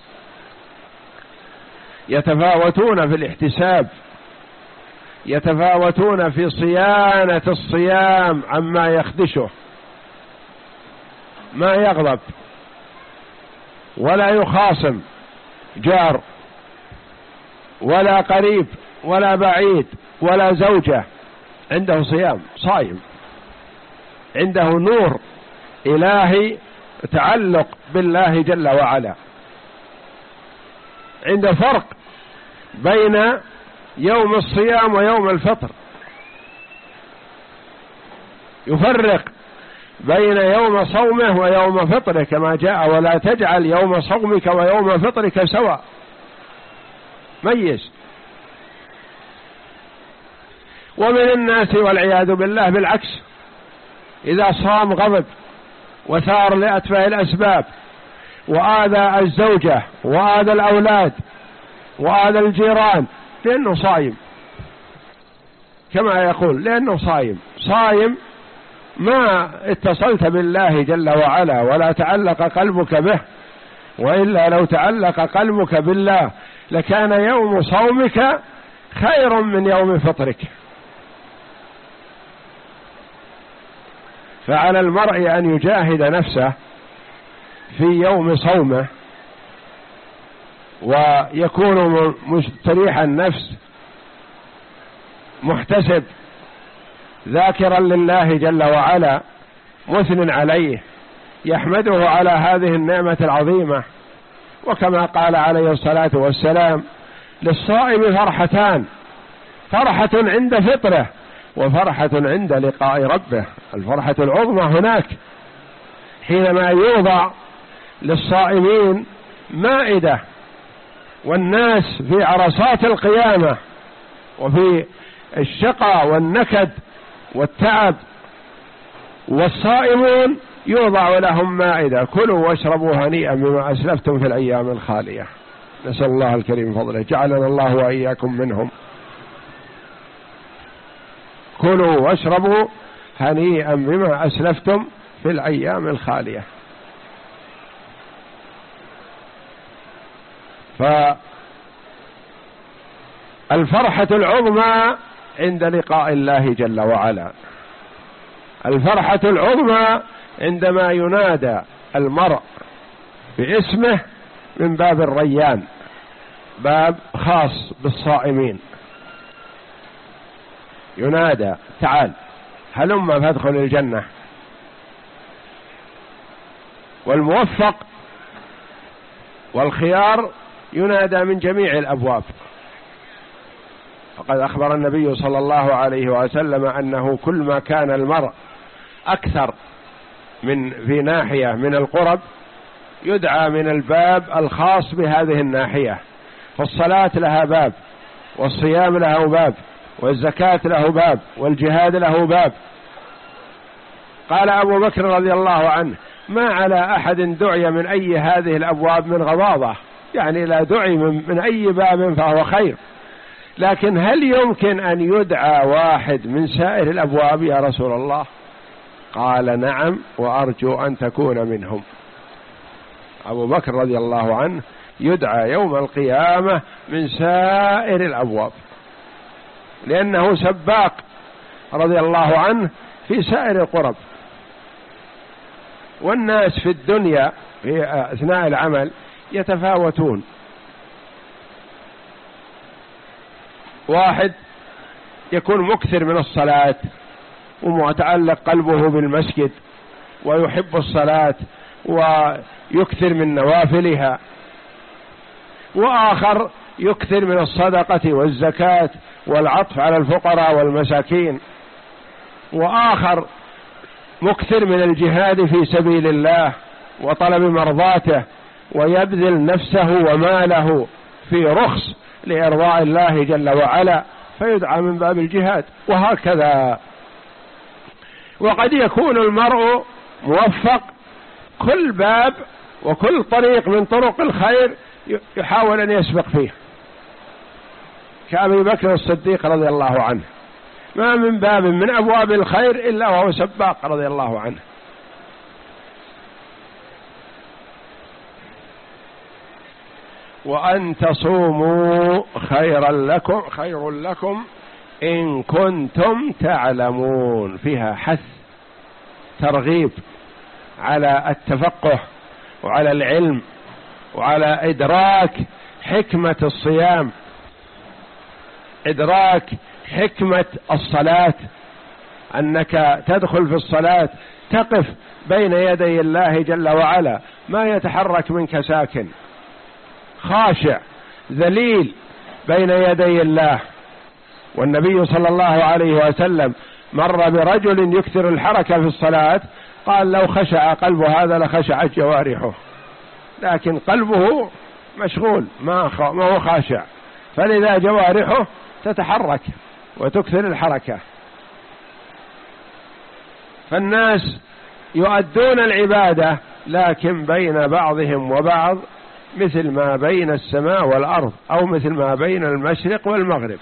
يتفاوتون في الاحتساب، يتفاوتون في صيانة الصيام عما يخدشه، ما يغضب ولا يخاصم جار ولا قريب ولا بعيد ولا زوجة، عنده صيام، صائم، عنده نور إلهي تعلق بالله جل وعلا. عنده فرق بين يوم الصيام ويوم الفطر، يفرق بين يوم صومه ويوم فطره كما جاء: ولا تجعل يوم صومك ويوم فطرك سواء، ميز. ومن الناس والعياذ بالله بالعكس، إذا صام غضب وثار لأتباع الأسباب وآذى الزوجة وآذى الأولاد وآذى الجيران، لأنه صايم، كما يقول لأنه صايم. صايم ما اتصلت بالله جل وعلا ولا تعلق قلبك به، وإلا لو تعلق قلبك بالله لكان يوم صومك خير من يوم فطرك. فعلى المرء أن يجاهد نفسه في يوم صومه ويكون مستريح النفس محتسب ذاكرا لله جل وعلا مثن عليه، يحمده على هذه النعمة العظيمة. وكما قال عليه الصلاة والسلام: للصائم فرحتان، فرحة عند فطره وفرحة عند لقاء ربه. الفرحة العظمى هناك حينما يوضع للصائمين مائدة والناس في عرصات القيامة وفي الشقى والنكد والتعب، والصائمون يوضع لهم مائدة: كلوا واشربوا هنيئا بما أسلفتم في الأيام الخالية. نسأل الله الكريم فضله جعلنا الله وإياكم منهم. كلوا واشربوا هنيئا بما أسلفتم في الأيام الخالية. فالفرحة العظمى عند لقاء الله جل وعلا، الفرحة العظمى عندما ينادى المرء باسمه من باب الريان، باب خاص بالصائمين، ينادى تعال هلم فادخل الجنة. والموفق والخيار ينادى من جميع الأبواب. فقد أخبر النبي صلى الله عليه وسلم أنه كل ما كان المرء أكثر من في ناحية من القرب يدعى من الباب الخاص بهذه الناحية. فالصلاة لها باب، والصيام له باب، والزكاة له باب، والجهاد له باب. قال أبو بكر رضي الله عنه ما على أحد دعي من أي هذه الأبواب من غضاضة، يعني لا دعي من, من أي باب فهو خير، لكن هل يمكن أن يدعى واحد من سائر الأبواب يا رسول الله؟ قال نعم وأرجو أن تكون منهم. أبو بكر رضي الله عنه يدعى يوم القيامة من سائر الأبواب، لأنه سباق رضي الله عنه في سائر القرب. والناس في الدنيا في أثناء العمل يتفاوتون، واحد يكون مكثر من الصلاة ومتعلق قلبه بالمسجد ويحب الصلاة ويكثر من نوافلها، وآخر يكثر من الصدقة والزكاة والعطف على الفقراء والمساكين، وآخر مكثر من الجهاد في سبيل الله وطلب مرضاته ويبذل نفسه وماله في رخص لإرضاء الله جل وعلا فيدعى من باب الجهاد. وهكذا. وقد يكون المرء موفق كل باب وكل طريق من طرق الخير يحاول أن يسبق فيه، كأبي بكر الصديق رضي الله عنه، ما من باب من أبواب الخير إلا وهو سباق رضي الله عنه. وأن تصوموا خيرا لكم خير لكم إن كنتم تعلمون، فيها حث ترغيب على التفقه وعلى العلم وعلى إدراك حكمة الصيام، إدراك حكمة الصلاة، أنك تدخل في الصلاة تقف بين يدي الله جل وعلا ما يتحرك منك ساكن، خاشع ذليل بين يدي الله. والنبي صلى الله عليه وسلم مر برجل يكثر الحركة في الصلاة قال لو خشع قلب هذا لخشعت جوارحه، لكن قلبه مشغول ما هو خاشع، فلذا جوارحه تتحرك وتكثر الحركة. فالناس يؤدون العبادة لكن بين بعضهم وبعض مثل ما بين السماء والأرض، أو مثل ما بين المشرق والمغرب،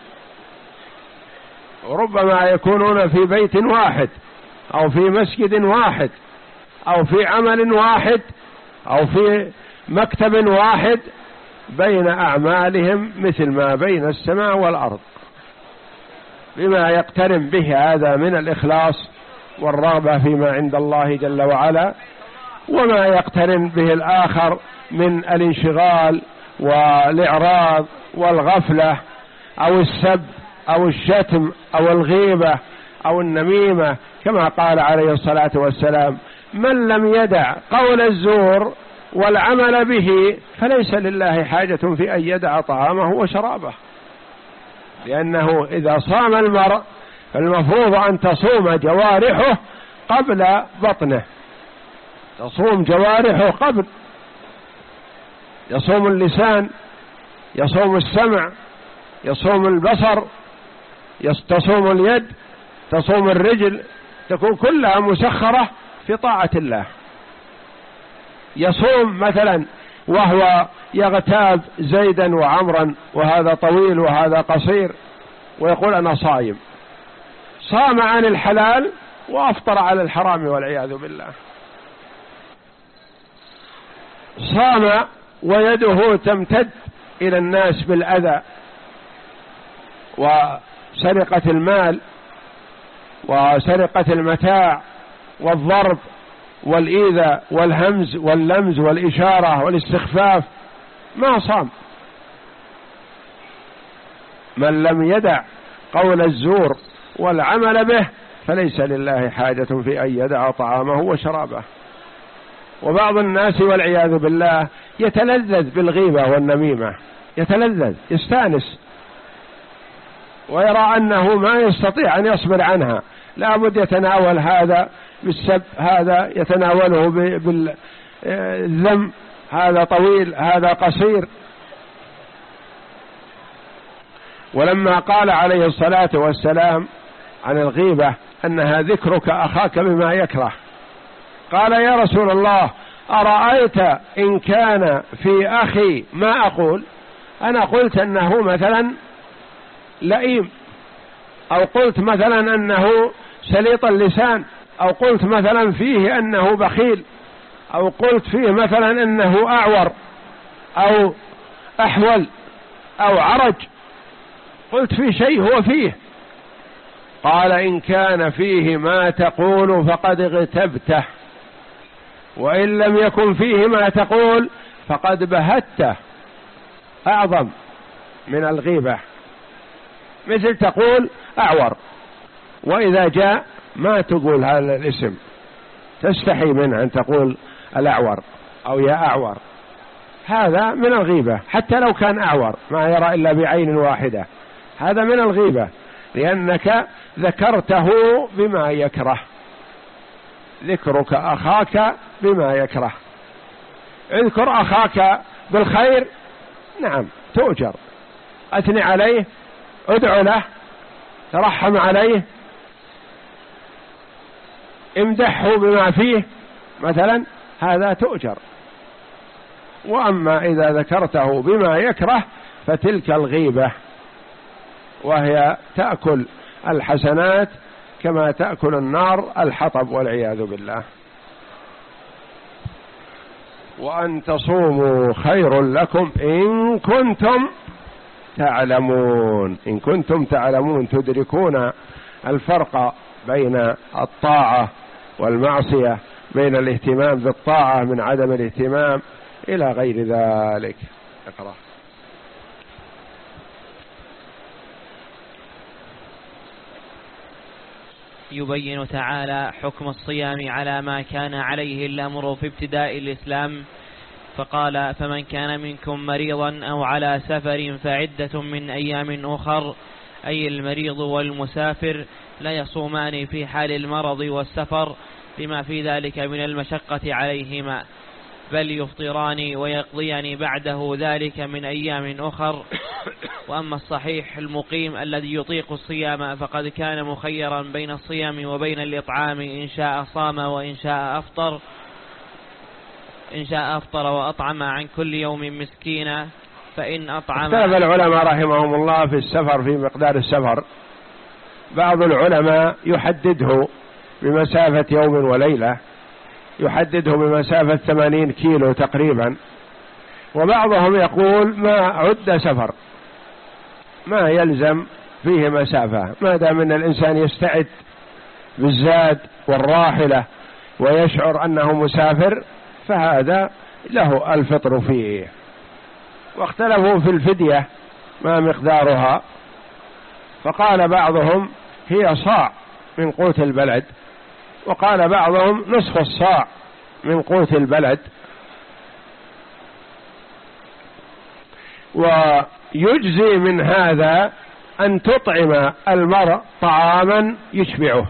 وربما يكونون في بيت واحد أو في مسجد واحد أو في عمل واحد أو في مكتب واحد، بين أعمالهم مثل ما بين السماء والأرض، بما يقترن به هذا من الإخلاص والرغبة فيما عند الله جل وعلا، وما يقترن به الآخر من الانشغال والإعراض والغفلة أو السب أو الشتم أو الغيبة أو النميمة، كما قال عليه الصلاة والسلام من لم يدع قول الزور والعمل به فليس لله حاجة في أن يدع طعامه وشرابه. لأنه إذا صام المرء فالمفروض أن تصوم جوارحه قبل بطنه، تصوم جوارحه قبل، يصوم اللسان، يصوم السمع، يصوم البصر، تصوم اليد، تصوم الرجل، تكون كلها مسخرة في طاعة الله. يصوم مثلا وهو يغتاب زيدا وعمرا وهذا طويل وهذا قصير ويقول أنا صايم، صام عن الحلال وأفطر على الحرام والعياذ بالله. صام ويده تمتد إلى الناس بالأذى وسرقة المال وسرقة المتاع والضرب والإيذاء والهمز واللمز والإشارة والاستخفاف، ما صام. من لم يدع قول الزور والعمل به فليس لله حاجة في أن يدع طعامه وشرابه. وبعض الناس والعياذ بالله يتلذذ بالغيبة والنميمة، يتلذذ يستانس ويرى أنه ما يستطيع أن يصبر عنها، لابد يتناول هذا بالسب، هذا يتناوله بالذم، هذا طويل هذا قصير. ولما قال عليه الصلاة والسلام عن الغيبة أنها ذكرك أخاك بما يكره، قال يا رسول الله أرأيت إن كان في أخي ما أقول، أنا قلت أنه مثلا لئيم، أو قلت مثلا أنه سليط اللسان، أو قلت مثلا فيه أنه بخيل، أو قلت فيه مثلا أنه أعور أو أحول أو عرج، قلت في شيء هو فيه. قال إن كان فيه ما تقول فقد اغتبته، وإن لم يكن فيه ما تقول فقد بهته، أعظم من الغيبة. مثل تقول أعور، وإذا جاء ما تقول هذا الاسم، تستحي منه أن تقول الأعور أو يا أعور، هذا من الغيبة. حتى لو كان أعور ما يرى إلا بعين واحدة، هذا من الغيبة، لأنك ذكرته بما يكره. ذكرك أخاك بما يكره، اذكر أخاك بالخير، نعم تؤجر، أثني عليه، ادعو له، ترحم عليه، امدحه بما فيه مثلا، هذا تؤجر. وأما إذا ذكرته بما يكره فتلك الغيبة، وهي تأكل الحسنات كما تأكل النار الحطب والعياذ بالله. وأن تصوموا خير لكم إن كنتم تعلمون. إن كنتم تعلمون، تدركون الفرق بين الطاعة والمعصية، بين الاهتمام بالطاعة من عدم الاهتمام إلى غير ذلك. اقرأ. يبين تعالى حكم الصيام على ما كان عليه الأمر في ابتداء الإسلام، فقال فمن كان منكم مريضا أو على سفر فعدة من أيام أخر، أي المريض والمسافر لا يصومان في حال المرض والسفر لما في ذلك من المشقة عليهما، بل يفطران ويقضيان بعده ذلك من أيام أخر. وأما الصحيح المقيم الذي يطيق الصيام فقد كان مخيرا بين الصيام وبين الإطعام، إن شاء صام وإن شاء أفطر، إن شاء أفطر وأطعم عن كل يوم مسكينا. فإن أطعم. اختلف العلماء رحمهم الله في السفر، في مقدار السفر. بعض العلماء يحدده بمسافة يوم وليلة، يحدده بمسافة ثمانين كيلو تقريبا، وبعضهم يقول ما عد سفر، ما يلزم فيه مسافة، ما دام أن الإنسان يستعد بالزاد والراحلة ويشعر أنه مسافر فهذا له الفطر فيه. واختلفوا في الفدية ما مقدارها، فقال بعضهم هي صاع من قوت البلد، وقال بعضهم نصف الصاع من قوت البلد. ويجزي من هذا أن تطعم المرء طعاما يشبعه،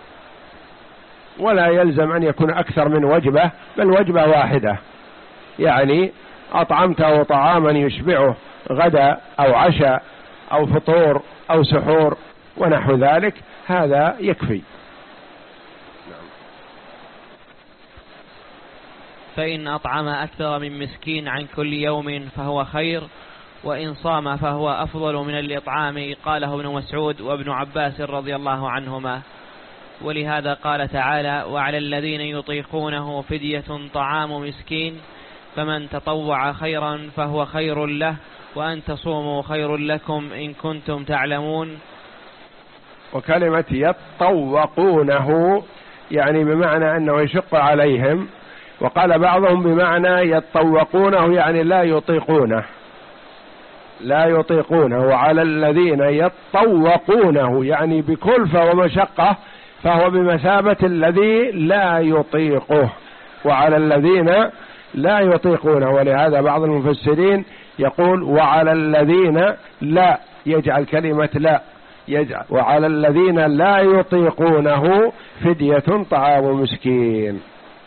ولا يلزم أن يكون أكثر من وجبة، بل وجبة واحدة، يعني أطعمته طعاما يشبعه غدا أو عشاء أو فطور أو سحور ونحو ذلك، هذا يكفي. فإن أطعم أكثر من مسكين عن كل يوم فهو خير، وإن صام فهو أفضل من الإطعام. قاله ابن مسعود وابن عباس رضي الله عنهما. ولهذا قال تعالى: وعلى الذين يطيقونه فدية طعام مسكين، فمن تطوع خيرا فهو خير له، وأن تصوموا خير لكم إن كنتم تعلمون. وكلمة يتطوقونه يعني بمعنى أنه يشق عليهم، وقال بعضهم بمعنى يتطوقونه يعني لا يطيقونه لا يطيقونه وعلى الذين يتطوقونه يعني بكلفة ومشقة، فهو بمثابة الذي لا يطيقه، وعلى الذين لا يطيقونه. ولهذا بعض المفسرين يقول وعلى الذين لا، يجعل كلمة لا، يجعل وعلى الذين لا يطيقونه فدية طعام مسكين.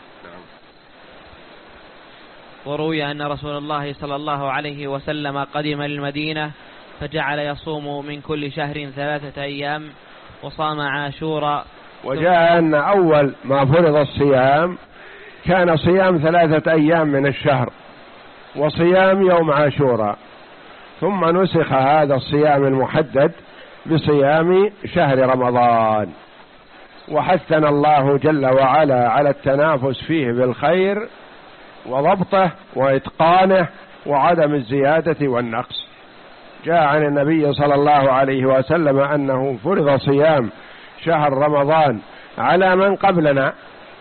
وروي أن رسول الله صلى الله عليه وسلم قدم المدينة فجعل يصوم من كل شهر ثلاثة أيام وصام عاشوراء. وجاء أن أول ما فرض الصيام كان صيام ثلاثة أيام من الشهر وصيام يوم عاشوراء، ثم نسخ هذا الصيام المحدد بصيام شهر رمضان. وحثنا الله جل وعلا على التنافس فيه بالخير وضبطه وإتقانه وعدم الزيادة والنقص. جاء عن النبي صلى الله عليه وسلم أنه فرض صيام شهر رمضان على من قبلنا،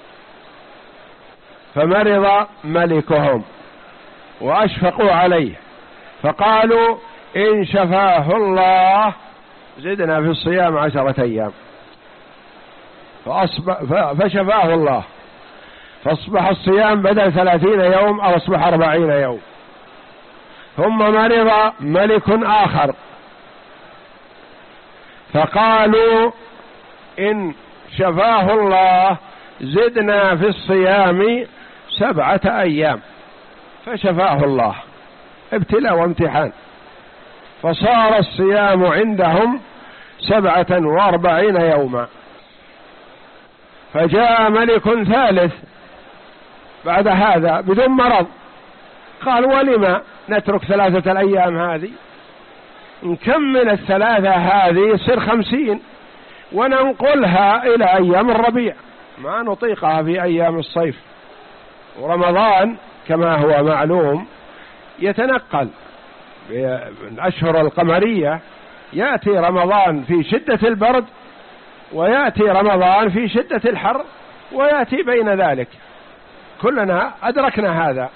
فمرض ملكهم وأشفقوا عليه فقالوا إن شفاه الله زدنا في الصيام عشرة أيام، فشفاه الله، فأصبح الصيام بدل ثلاثين يوم أو أصبح أربعين يوم. ثم مرض ملك آخر فقالوا إن شفاه الله زدنا في الصيام سبعة أيام، فشفاه الله، ابتلاء وامتحان، فصار الصيام عندهم سبعة واربعين يوما. فجاء ملك ثالث بعد هذا بدون مرض، قال ولما نترك ثلاثة الأيام هذه، نكمل الثلاثة هذه يصير خمسين وننقلها إلى أيام الربيع، ما نطيقها في أيام الصيف. ورمضان كما هو معلوم يتنقل بالأشهر القمرية، يأتي رمضان في شدة البرد ويأتي رمضان في شدة الحر ويأتي بين ذلك، كلنا أدركنا هذا.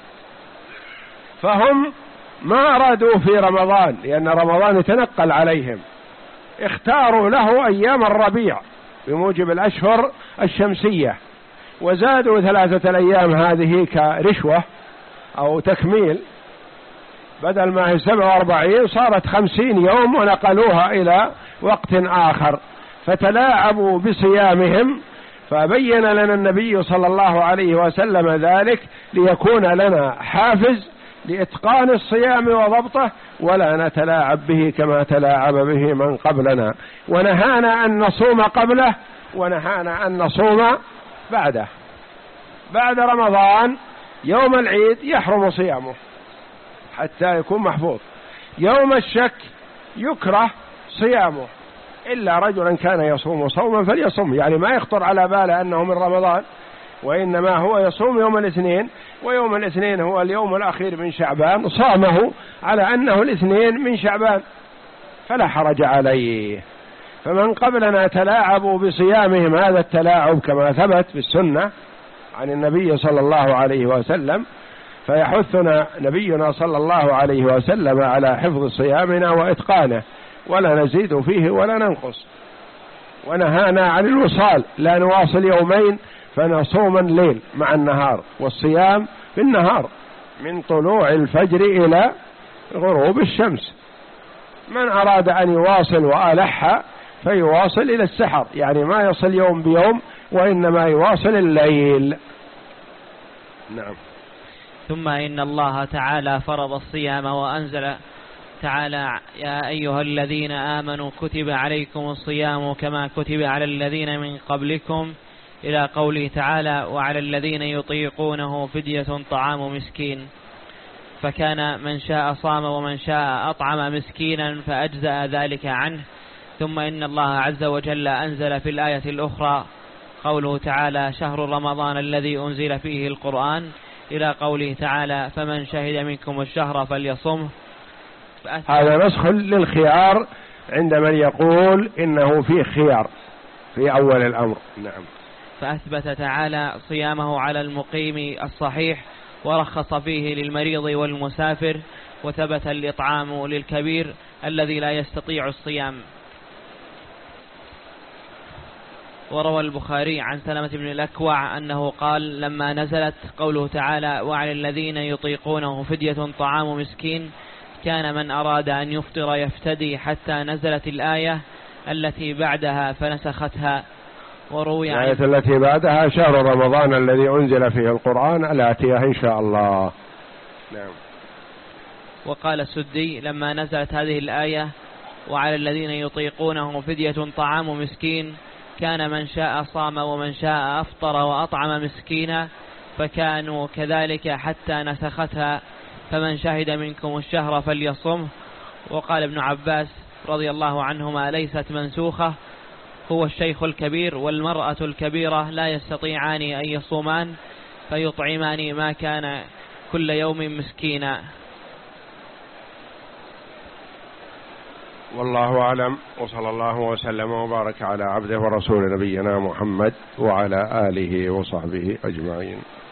فهم ما أرادوا في رمضان لأن رمضان يتنقل عليهم، اختاروا له أيام الربيع بموجب الأشهر الشمسية، وزادوا ثلاثة الأيام هذه كرشوة أو تكميل، بدل ما هي سبعة واربعين صارت خمسين يوم ونقلوها إلى وقت آخر، فتلاعبوا بصيامهم. فبين لنا النبي صلى الله عليه وسلم ذلك ليكون لنا حافز لإتقان الصيام وضبطه، ولا نتلاعب به كما تلاعب به من قبلنا، ونهانا أن نصوم قبله ونهانا أن نصوم بعده. بعد رمضان يوم العيد يحرم صيامه حتى يكون محفوظ، يوم الشك يكره صيامه إلا رجلا كان يصوم صوما فليصوم، يعني ما يخطر على باله أنه من رمضان، وإنما هو يصوم يوم الاثنين، ويوم الاثنين هو اليوم الأخير من شعبان، صامه على أنه الاثنين من شعبان فلا حرج عليه. فمن قبلنا تلاعبوا بصيامهم هذا التلاعب كما ثبت في السنة عن النبي صلى الله عليه وسلم، فيحثنا نبينا صلى الله عليه وسلم على حفظ صيامنا وإتقانه، ولا نزيد فيه ولا ننقص. ونهانا عن الوصال، لا نواصل يومين فنصوم الليل مع النهار، والصيام في النهار من طلوع الفجر إلى غروب الشمس. من أراد أن يواصل وألح فيواصل إلى السحر، يعني ما يصل يوم بيوم وإنما يواصل الليل. نعم. ثم إن الله تعالى فرض الصيام وأنزل تعالى: يا أيها الذين آمنوا كتب عليكم الصيام كما كتب على الذين من قبلكم إلى قوله تعالى وعلى الذين يطيقونه فدية طعام مسكين، فكان من شاء صام ومن شاء أطعم مسكينا فأجزأ ذلك عنه. ثم إن الله عز وجل أنزل في الآية الأخرى قوله تعالى شهر رمضان الذي أنزل فيه القرآن إلى قوله تعالى فمن شهد منكم الشهر فليصمه. هذا نسخ للخيار عند من يقول إنه فيه خيار في أول الأمر. نعم. فأثبت تعالى صيامه على المقيم الصحيح ورخص فيه للمريض والمسافر، وثبت الإطعام للكبير الذي لا يستطيع الصيام. وروى البخاري عن سلمة بن الأكوع أنه قال لما نزلت قوله تعالى وعلى الذين يطيقونه فدية طعام مسكين كان من أراد أن يفطر يفتدي حتى نزلت الآية التي بعدها فنسختها. وروي الآية التي بعدها شهر رمضان الذي أنزل فيه القرآن الآتية إن شاء الله. نعم. وقال السدي لما نزلت هذه الآية وعلى الذين يطيقونه فدية طعام مسكين كان من شاء صام ومن شاء أفطر وأطعم مسكينا فكانوا كذلك حتى نسختها فمن شهد منكم الشهر فليصمه. وقال ابن عباس رضي الله عنهما ليست منسوخة، هو الشيخ الكبير والمرأة الكبيرة لا يستطيعان أن يصومان فيطعمان ما كان كل يوم مسكينا. والله أعلم، وصلى الله وسلم وبارك على عبده ورسول نبينا محمد وعلى آله وصحبه أجمعين.